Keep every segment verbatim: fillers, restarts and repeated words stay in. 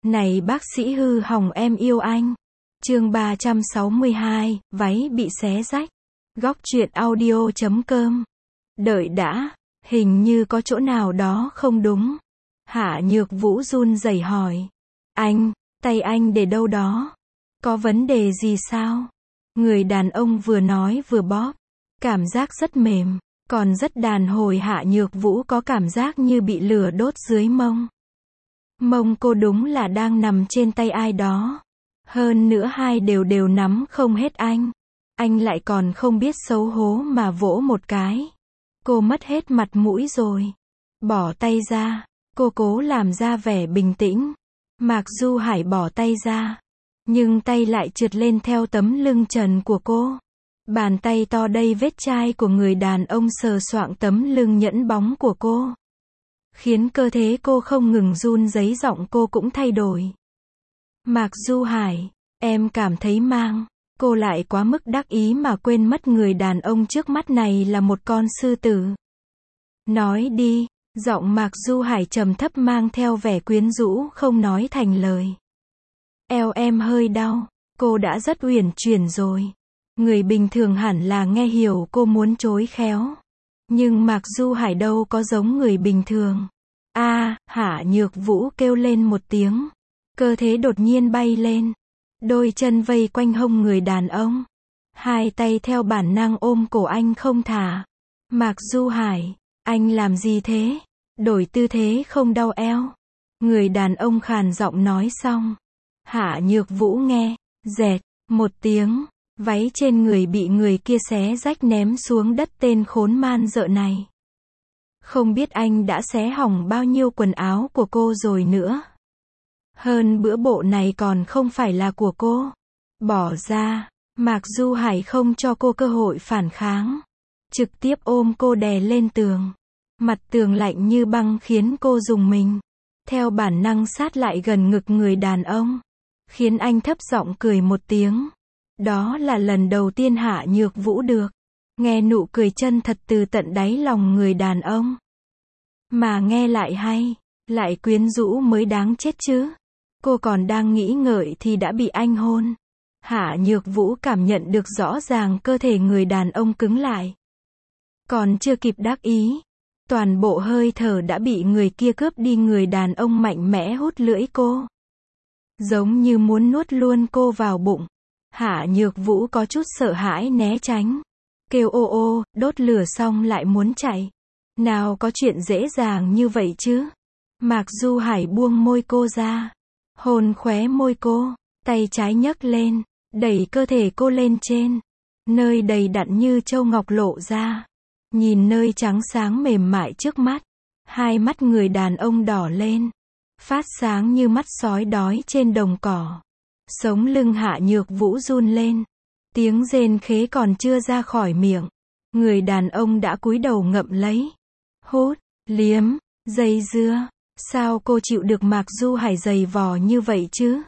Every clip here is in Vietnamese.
Này bác sĩ hư hỏng em yêu anh. Chương ba trăm sáu mươi hai, váy bị xé rách. Góc truyện audio chấm com. Đợi đã, hình như có chỗ nào đó không đúng. Hạ Nhược Vũ run rẩy hỏi. Anh, tay anh để đâu đó? Có vấn đề gì sao? Người đàn ông vừa nói vừa bóp. Cảm giác rất mềm, còn rất đàn hồi. Hạ Nhược Vũ có cảm giác như bị lửa đốt dưới mông. Mông cô đúng là đang nằm trên tay ai đó. Hơn nữa hai đều đều nắm không hết anh. Anh lại còn không biết xấu hố mà vỗ một cái. Cô mất hết mặt mũi rồi. Bỏ tay ra. Cô cố làm ra vẻ bình tĩnh. Mạc Du Hải bỏ tay ra. Nhưng tay lại trượt lên theo tấm lưng trần của cô. Bàn tay to đầy vết chai của người đàn ông sờ soạng tấm lưng nhẵn bóng của cô. Khiến cơ thể cô không ngừng run rẩy, giọng cô cũng thay đổi. Mạc Du Hải, em cảm thấy mang. Cô lại quá mức đắc ý mà quên mất người đàn ông trước mắt này là một con sư tử. Nói đi, giọng Mạc Du Hải trầm thấp mang theo vẻ quyến rũ không nói thành lời. Eo em hơi đau, cô đã rất uyển chuyển rồi. Người bình thường hẳn là nghe hiểu cô muốn chối khéo. Nhưng Mạc Du Hải đâu có giống người bình thường. A, à, Hạ Nhược Vũ kêu lên một tiếng. Cơ thể đột nhiên bay lên. Đôi chân vây quanh hông người đàn ông. Hai tay theo bản năng ôm cổ anh không thả. Mạc Du Hải, anh làm gì thế? Đổi tư thế không đau eo. Người đàn ông khàn giọng nói xong. Hạ Nhược Vũ nghe, dẹt, một tiếng. Váy trên người bị người kia xé rách ném xuống đất. Tên khốn man dợ này. Không biết anh đã xé hỏng bao nhiêu quần áo của cô rồi nữa. Hơn bữa bộ này còn không phải là của cô. Bỏ ra. Mạc Du Hải không cho cô cơ hội phản kháng. Trực tiếp ôm cô đè lên tường. Mặt tường lạnh như băng khiến cô rùng mình. Theo bản năng sát lại gần ngực người đàn ông. Khiến anh thấp giọng cười một tiếng. Đó là lần đầu tiên Hạ Nhược Vũ được nghe nụ cười chân thật từ tận đáy lòng người đàn ông. Mà nghe lại hay, lại quyến rũ mới đáng chết chứ. Cô còn đang nghĩ ngợi thì đã bị anh hôn. Hạ Nhược Vũ cảm nhận được rõ ràng cơ thể người đàn ông cứng lại. Còn chưa kịp đắc ý, toàn bộ hơi thở đã bị người kia cướp đi. Người đàn ông mạnh mẽ hút lưỡi cô. Giống như muốn nuốt luôn cô vào bụng. Hạ Nhược Vũ có chút sợ hãi né tránh. Kêu ô ô, đốt lửa xong lại muốn chạy. Nào có chuyện dễ dàng như vậy chứ. Mạc Du Hải buông môi cô ra. Hôn khóe môi cô. Tay trái nhấc lên. Đẩy cơ thể cô lên trên. Nơi đầy đặn như châu ngọc lộ ra. Nhìn nơi trắng sáng mềm mại trước mắt. Hai mắt người đàn ông đỏ lên. Phát sáng như mắt sói đói trên đồng cỏ. Sống lưng Hạ Nhược Vũ run lên. Tiếng rên khế còn chưa ra khỏi miệng. Người đàn ông đã cúi đầu ngậm lấy. Hút, liếm, dây dưa. Sao cô chịu được Mạc Du Hải giày vò như vậy chứ?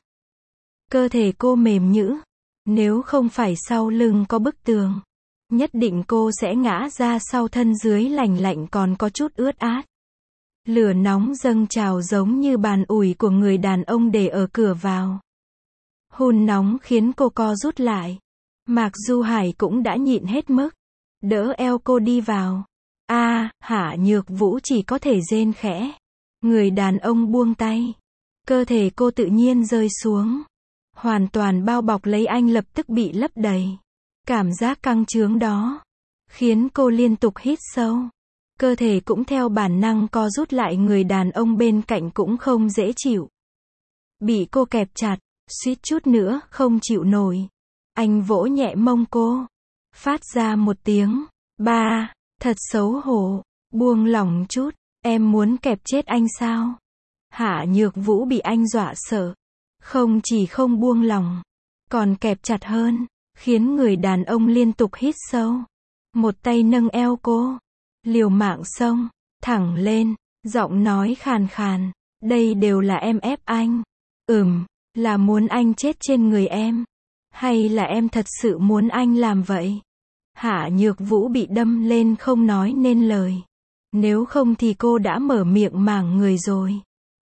Cơ thể cô mềm nhũn. Nếu không phải sau lưng có bức tường, nhất định cô sẽ ngã ra sau. Thân dưới lạnh lạnh còn có chút ướt át. Lửa nóng dâng trào giống như bàn ủi của người đàn ông để ở cửa vào. Hun nóng khiến cô co rút lại. Mạc Du Hải cũng đã nhịn hết mức. Đỡ eo cô đi vào. A, à, Hạ Nhược Vũ chỉ có thể rên khẽ. Người đàn ông buông tay. Cơ thể cô tự nhiên rơi xuống. Hoàn toàn bao bọc lấy anh, lập tức bị lấp đầy. Cảm giác căng trướng đó khiến cô liên tục hít sâu. Cơ thể cũng theo bản năng co rút lại. Người đàn ông bên cạnh cũng không dễ chịu. Bị cô kẹp chặt, suýt chút nữa không chịu nổi. Anh vỗ nhẹ mông cô. Phát ra một tiếng. Ba, thật xấu hổ. Buông lỏng chút. Em muốn kẹp chết anh sao? Hạ Nhược Vũ bị anh dọa sợ. Không chỉ không buông lỏng, còn kẹp chặt hơn. Khiến người đàn ông liên tục hít sâu. Một tay nâng eo cô. Liều mạng xông thẳng lên. Giọng nói khàn khàn. Đây đều là em ép anh. Ừm, là muốn anh chết trên người em. Hay là em thật sự muốn anh làm vậy? Hạ Nhược Vũ bị đâm lên không nói nên lời. Nếu không thì cô đã mở miệng mảng người rồi.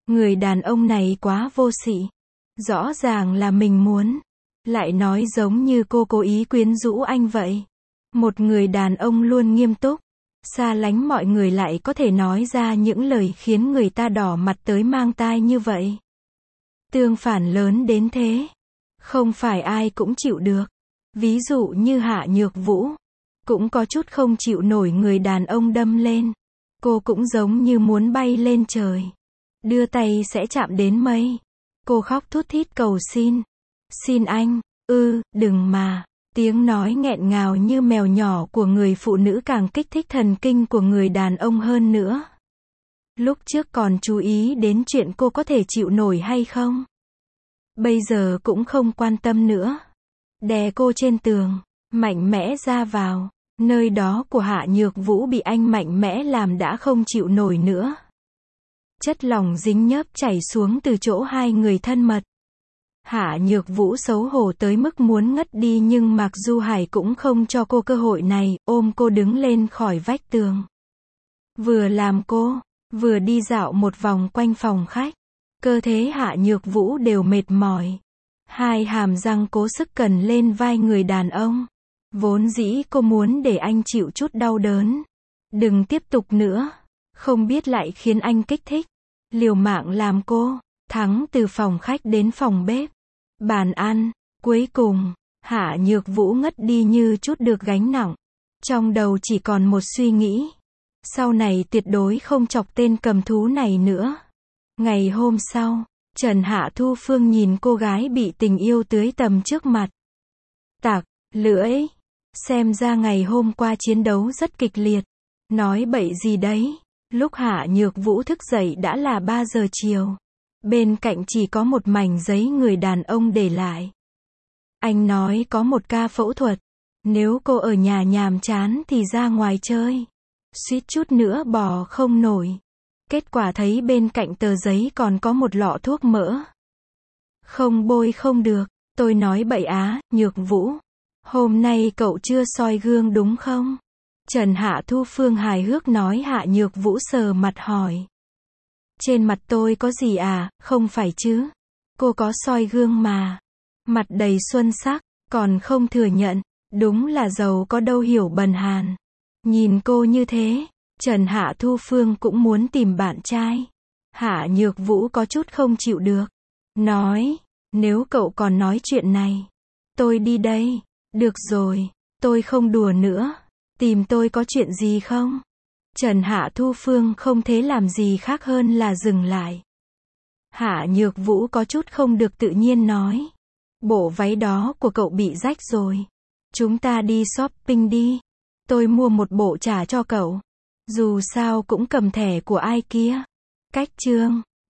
Người đàn ông này quá vô sỉ. Rõ ràng là mình muốn. Lại nói giống như cô cố ý quyến rũ anh vậy. Một người đàn ông luôn nghiêm túc, xa lánh mọi người lại có thể nói ra những lời khiến người ta đỏ mặt tới mang tai như vậy. Tương phản lớn đến thế. Không phải ai cũng chịu được. Ví dụ như Hạ Nhược Vũ. Cũng có chút không chịu nổi người đàn ông đâm lên. Cô cũng giống như muốn bay lên trời. Đưa tay sẽ chạm đến mây. Cô khóc thút thít cầu xin. Xin anh, ư, đừng mà. Tiếng nói nghẹn ngào như mèo nhỏ của người phụ nữ càng kích thích thần kinh của người đàn ông hơn nữa. Lúc trước còn chú ý đến chuyện cô có thể chịu nổi hay không. Bây giờ cũng không quan tâm nữa. Đè cô trên tường, mạnh mẽ ra vào. Nơi đó của Hạ Nhược Vũ bị anh mạnh mẽ làm đã không chịu nổi nữa. Chất lỏng dính nhớp chảy xuống từ chỗ hai người thân mật. Hạ Nhược Vũ xấu hổ tới mức muốn ngất đi nhưng Mạc Du Hải cũng không cho cô cơ hội này, ôm cô đứng lên khỏi vách tường. Vừa làm cô, vừa đi dạo một vòng quanh phòng khách. Cơ thể Hạ Nhược Vũ đều mệt mỏi. Hai hàm răng cố sức cần lên vai người đàn ông. Vốn dĩ cô muốn để anh chịu chút đau đớn. Đừng tiếp tục nữa. Không biết lại khiến anh kích thích. Liều mạng làm cô thắng từ phòng khách đến phòng bếp. Bàn ăn. Cuối cùng, Hạ Nhược Vũ ngất đi như chút được gánh nặng. Trong đầu chỉ còn một suy nghĩ. Sau này tuyệt đối không chọc tên cầm thú này nữa. Ngày hôm sau, Trần Hạ Thu Phương nhìn cô gái bị tình yêu tưới tầm trước mặt. Tạc, lưỡi. Xem ra ngày hôm qua chiến đấu rất kịch liệt. Nói bậy gì đấy. Lúc Hạ Nhược Vũ thức dậy đã là ba giờ chiều. Bên cạnh chỉ có một mảnh giấy người đàn ông để lại. Anh nói có một ca phẫu thuật. Nếu cô ở nhà nhàm chán thì ra ngoài chơi. Suýt chút nữa bò không nổi. Kết quả thấy bên cạnh tờ giấy còn có một lọ thuốc mỡ. Không bôi không được. Tôi nói bậy á, Nhược Vũ. Hôm nay cậu chưa soi gương đúng không? Trần Hạ Thu Phương hài hước nói. Hạ Nhược Vũ sờ mặt hỏi. Trên mặt tôi có gì à, không phải chứ? Cô có soi gương mà. Mặt đầy xuân sắc, còn không thừa nhận. Đúng là giàu có đâu hiểu bần hàn. Nhìn cô như thế, Trần Hạ Thu Phương cũng muốn tìm bạn trai. Hạ Nhược Vũ có chút không chịu được. Nói, nếu cậu còn nói chuyện này, tôi đi đây. Được rồi, tôi không đùa nữa. Tìm tôi có chuyện gì không? Trần Hạ Thu Phương không thể làm gì khác hơn là dừng lại. Hạ Nhược Vũ có chút không được tự nhiên nói. Bộ váy đó của cậu bị rách rồi. Chúng ta đi shopping đi. Tôi mua một bộ trả cho cậu. Dù sao cũng cầm thẻ của ai kia. Cách chương.